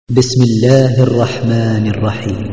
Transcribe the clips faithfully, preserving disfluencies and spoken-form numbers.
بسم الله الرحمن الرحيم.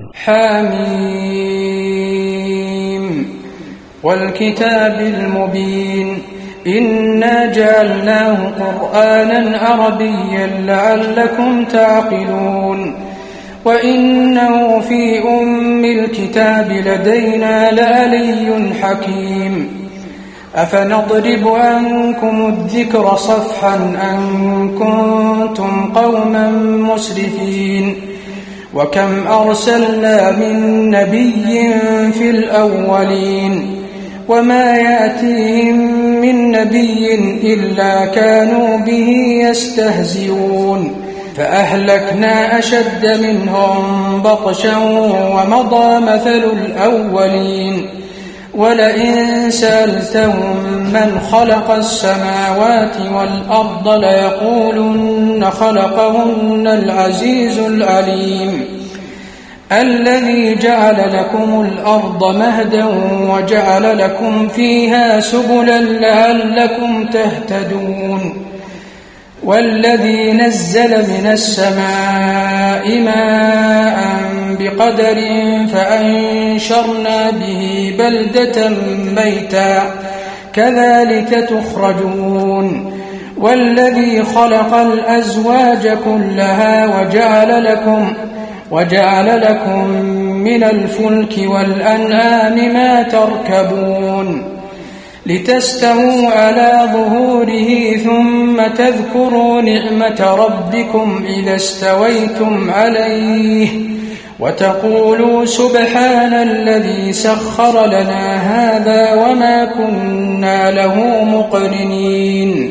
حميم والكتاب المبين إنا جعلناه قرآنا عربيا لعلكم تعقلون وإنه في أم الكتاب لدينا لعلي حكيم أفنضرب عنكم الذكر صفحا أن كنتم قوما مسرفين وكم أرسلنا من نبي في الأولين وما يأتيهم من نبي إلا كانوا به يستهزئون فأهلكنا أشد منهم بطشا ومضى مثل الأولين ولئن سألتهم من خلق السماوات والأرض ليقولن خلقهن العزيز العليم الذي جعل لكم الأرض مهدا وجعل لكم فيها سبلا لعلكم تهتدون والذي نزل من السماء ماء بقدر فأنشرنا به بلدة ميتا كذلك تخرجون والذي خلق الأزواج كلها وجعل لكم وجعل لكم من الفلك والأنعام ما تركبون لتستووا على ظهوره ثم تذكروا نعمة ربكم إذا استويتم عليه وتقولوا سبحان الذي سخر لنا هذا وما كنا له مقرنين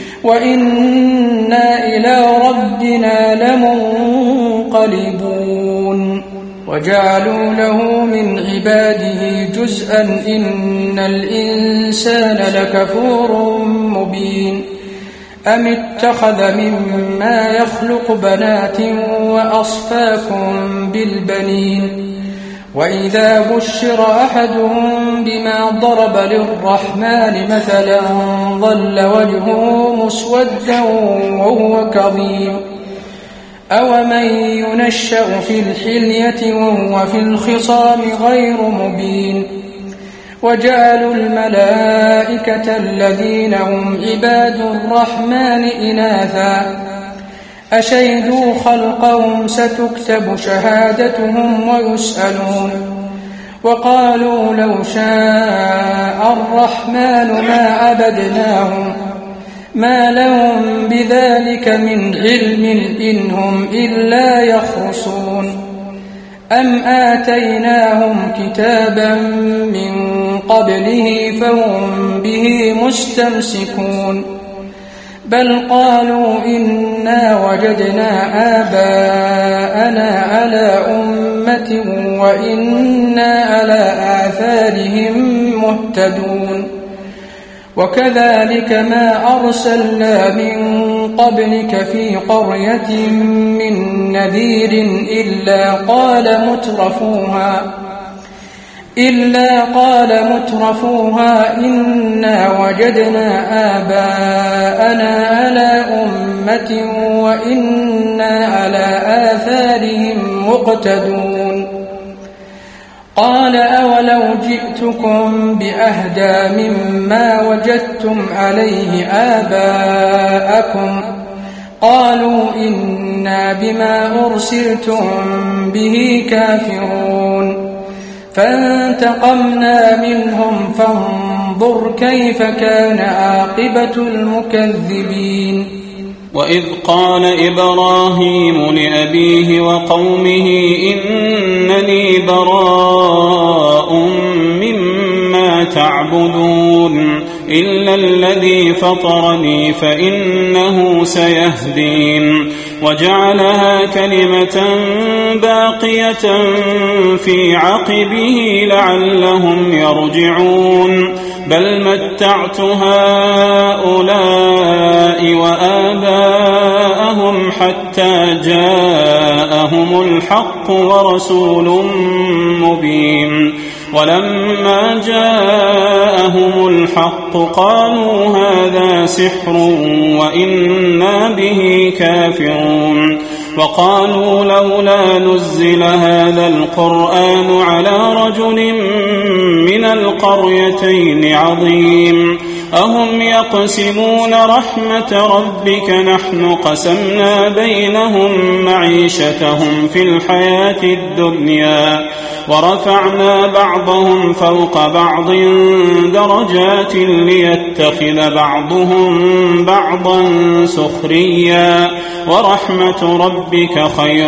وإنا إلى ربنا لمنقلبون وجعلوا له من عباده جزءا إن الإنسان لكفور مبين أم اتخذ مما يخلق بنات وأصفاكم بالبنين وإذا بشر أحدهم بما ضرب للرحمن مثلا ظل وجهه مسودا وهو كظيم أومن ينشأ في الحلية وهو في الخصام غير مبين وجعلوا الملائكة الذين هم عباد الرحمن إناثا أشهدوا خلقهم ستكتب شهادتهم ويسألون وقالوا لو شاء الرحمن ما عبدناهم ما لهم بذلك من علم إن هم إلا يخرصون أم آتيناهم كتابا من قبله فهم به مستمسكون بل قالوا إنا وجدنا آباءنا على أمة وإنا على آثارهم مهتدون وكذلك ما أرسلنا من قبلك في قرية من نذير إلا قال مترفوها إلا قال مترفوها إنا وجدنا آباءنا على أمة وإنا على آثارهم مقتدون قال أولو جئتكم بأهدى مما وجدتم عليه آباءكم قالوا إنا بما أرسلتم به كافرون فانتقمنا منهم فانظر كيف كان عاقبة المكذبين وإذ قال إبراهيم لأبيه وقومه إنني براء مما تعبدون إلا الذي فطرني فإنه سيهدين وجعلها كلمة باقية في عقبه لعلهم يرجعون بل متعت هؤلاء وآباءهم حتى جاءهم الحق ورسول مبين ولما جاءهم الحق قالوا هذا سحر وإنا به كافرون وقالوا لولا نزل هذا القرآن على رجل من القريتين عظيم أهم يقسمون رحمة ربك نحن قسمنا بينهم معيشتهم في الحياة الدنيا ورفعنا بعضهم فوق بعض درجات ليتخذ بعضهم بعضا سخريا ورحمة ربك خير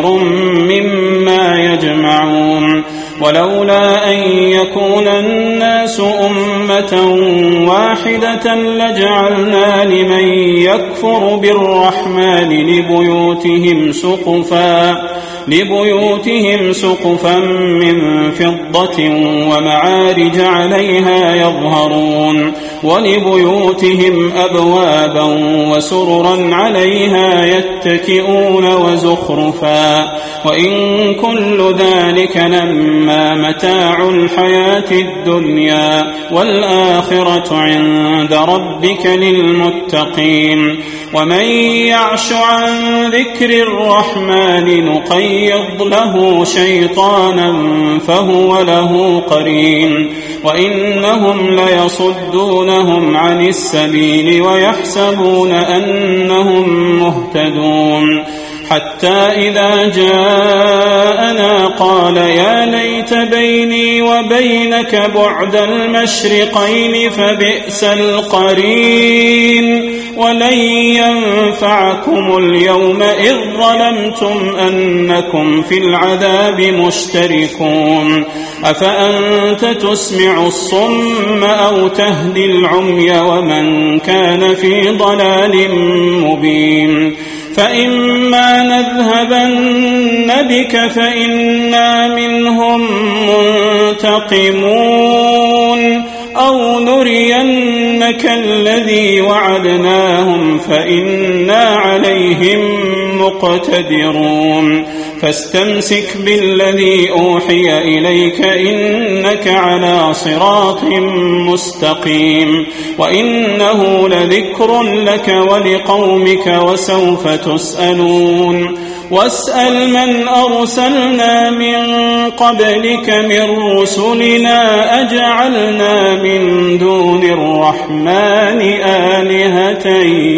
مما يجمعون ولولا أن يكون الناس أمة واحدة لجعلنا لمن يكفر بالرحمن لبيوتهم سقفا لبيوتهم سقفا من فضة ومعارج عليها يظهرون ولبيوتهم أبوابا وسررا عليها يتكئون وزخرفا وإن كل ذلك لما متاع الحياة الدنيا والآخرة عند ربك للمتقين ومن يعش عن ذكر الرحمن نقيض له شيطانا فهو له قرين وإنهم ليصدونهم عن السبيل ويحسبون أنهم مهتدون حتى إذا جاءنا قال يا ليت بيني وبينك بعد المشرقين فبئس القرين ولن ينفعكم اليوم إذ ظلمتم أنكم في العذاب مشتركون أفأنت تسمع الصم أو تهدي العمي ومن كان في ضلال مبين فإما نذهبن بك فإنا منهم منتقمون أو نرينك الذي وعدناهم فإنا عليهم مقتدرون فاستمسك بالذي أوحي إليك إنك على صراط مستقيم وإنه لذكر لك ولقومك وسوف تسألون واسأل من أرسلنا من قبلك من رسلنا أجعلنا من دون الرحمن آلهة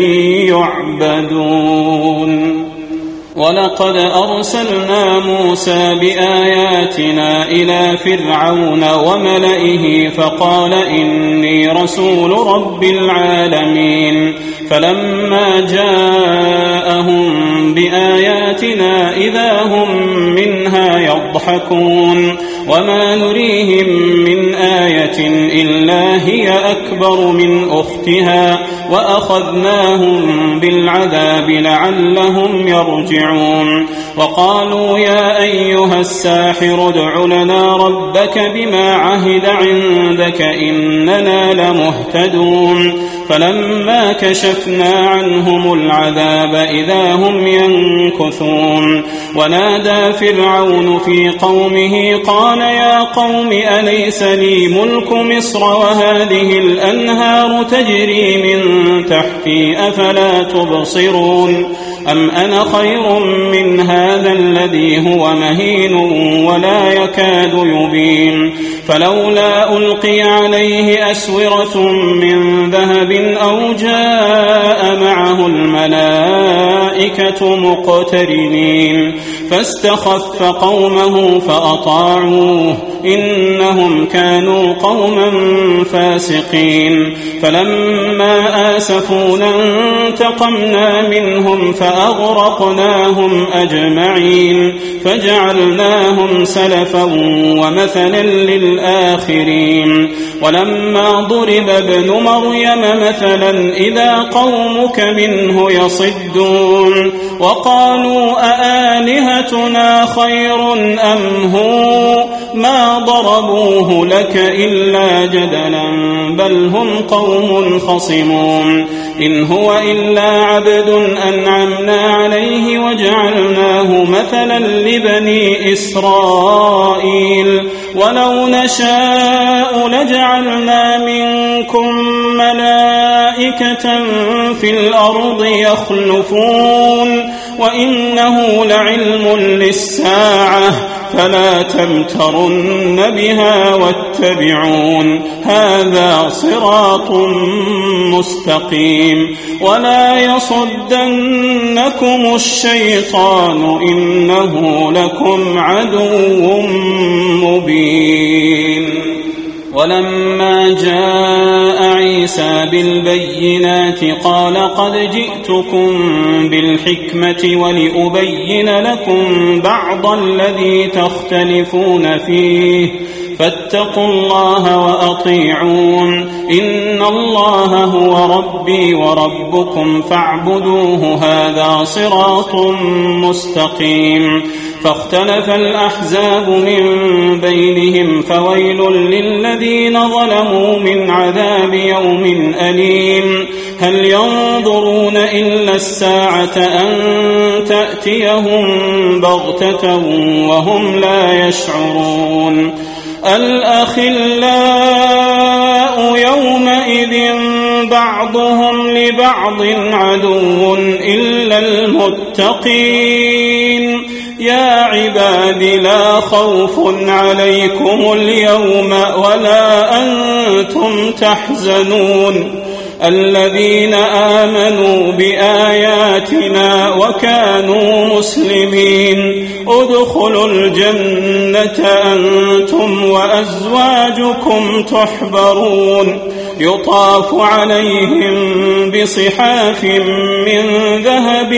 يعبدون ولقد أرسلنا موسى بآياتنا إلى فرعون وملئه فقال إني رسول رب العالمين فلما جاءهم بآياتنا إذا هم منها يضحكون وما نريهم من آية إلا هي أكبر من أختها وأخذناهم بالعذاب لعلهم يرجعون وقالوا يا أيها الساحر ادع لنا ربك بما عهد عندك إننا لمهتدون فلما كشفنا عنهم العذاب إذا هم ينكثون ونادى فرعون في قومه قال يا قوم أليس لي ملك مصر وهذه الأنهار تجري من تحتي أفلا تبصرون أم أنا خير من هذا الذي هو مهين ولا يكاد يبين فلولا ألقي عليه أسورة من ذهب أو جاء معه الملائكة مقترنين فاستخف قومه فأطاعوه إنهم كانوا قوما فاسقين فلما آسفونا انتقمنا منهم فأغرقناهم أجمعين فجعلناهم سلفا ومثلا للآخرين ولما ضرب ابن مريم مثلا إذا قومك منه يصدون وقالوا أآلهتنا خير أم هو ما ضربوه لك إلا جدلا بل هم قوم خصمون إن هو إلا عبد أنعمنا عليه وجعلناه مثلا لبني إسرائيل ولو نشاء لجعلنا منكم ملائكة في الأرض يخلفون وإنه لعلم للساعة فلا تمترن بها واتبعون هذا صراط مستقيم ولا يصدنكم الشيطان إنه لكم عدو مبين. ولما جاء عيسى بالبينات قال قد جئتكم بالحكمة ولأبين لكم بعض الذي تختلفون فيه فاتقوا الله وأطيعون إن الله هو ربي وربكم فاعبدوه هذا صراط مستقيم. فاختلف الأحزاب من بينهم فويل للذين ظلموا من عذاب يوم أليم. هل ينظرون إلا الساعة أن تأتيهم بغتة وهم لا يشعرون. الأخلاء يومئذ بعضهم لبعض عدو إلا المتقين. يا عباد لا خوف عليكم اليوم ولا أنتم تحزنون الذين آمنوا بآياتنا وكانوا مسلمين ادخلوا الجنة أنتم وأزواجكم تحبرون يطاف عليهم بصحاف من ذهب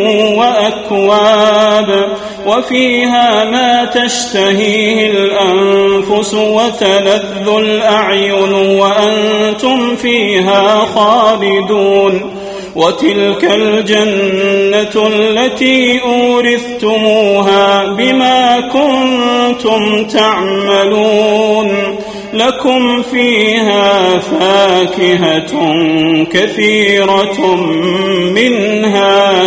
وأكواب وفيها ما تشتهيه الأنفس وتلذ الأعين وأنتم فيها خالدون. وتلك الجنة التي أورثتموها بما كنتم تعملون لكم فيها فاكهة كثيرة منها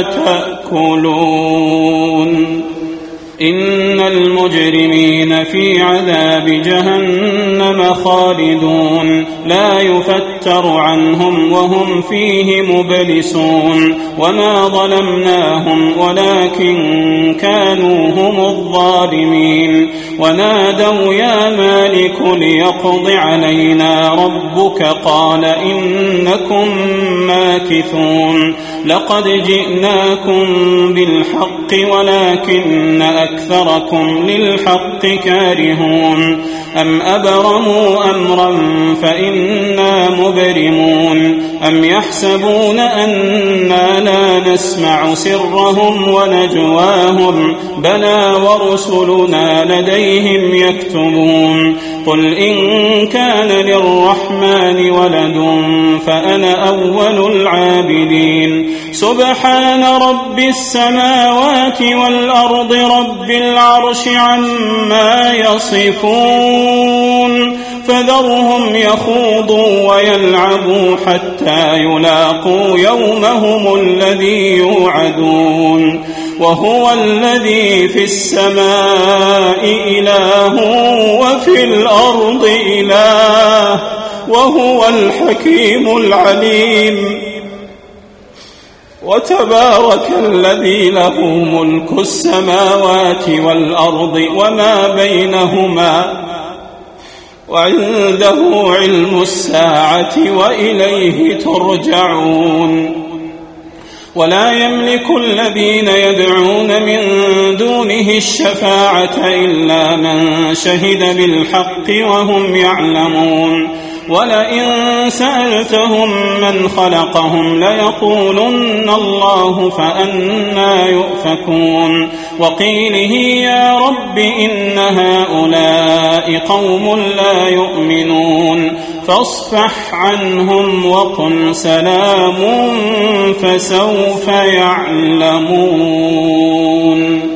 تأكلون. إن المجرمين في عذاب جهنم خالدون لا يفتر عنهم وهم فيه مبلسون. وما ظلمناهم ولكن كانوا هم الظالمين. ونادوا يا مالك ليقض علينا ربك قال إنكم ماكثون. لقد جئناكم بالحق ولكن أكثركم للحق كارهون. أم أبرموا أمرا فإنا مبرمون. أم يحسبون أنا لا نسمع سرهم ونجواهم بلى ورسلنا لديهم يكتبون. قل إن كان للرحمن ولد فأنا أول العابدين. سبحان رب السماوات والأرض رب العرش عما يصفون. فذرهم يخوضوا ويلعبوا حتى يلاقوا يومهم الذي يوعدون. وهو الذي في السماء إله وفي الأرض إله وهو الحكيم العليم. وتبارك الذي له ملك السماوات والأرض وما بينهما وعنده علم الساعة وإليه ترجعون. ولا يملك الذين يدعون من دونه الشفاعة إلا من شهد بالحق وهم يعلمون. ولئن سألتهم من خلقهم ليقولن الله فأنى يؤفكون. وقيله يا رب إن هؤلاء قوم لا يؤمنون فاصفح عنهم وقل سلام فسوف يعلمون.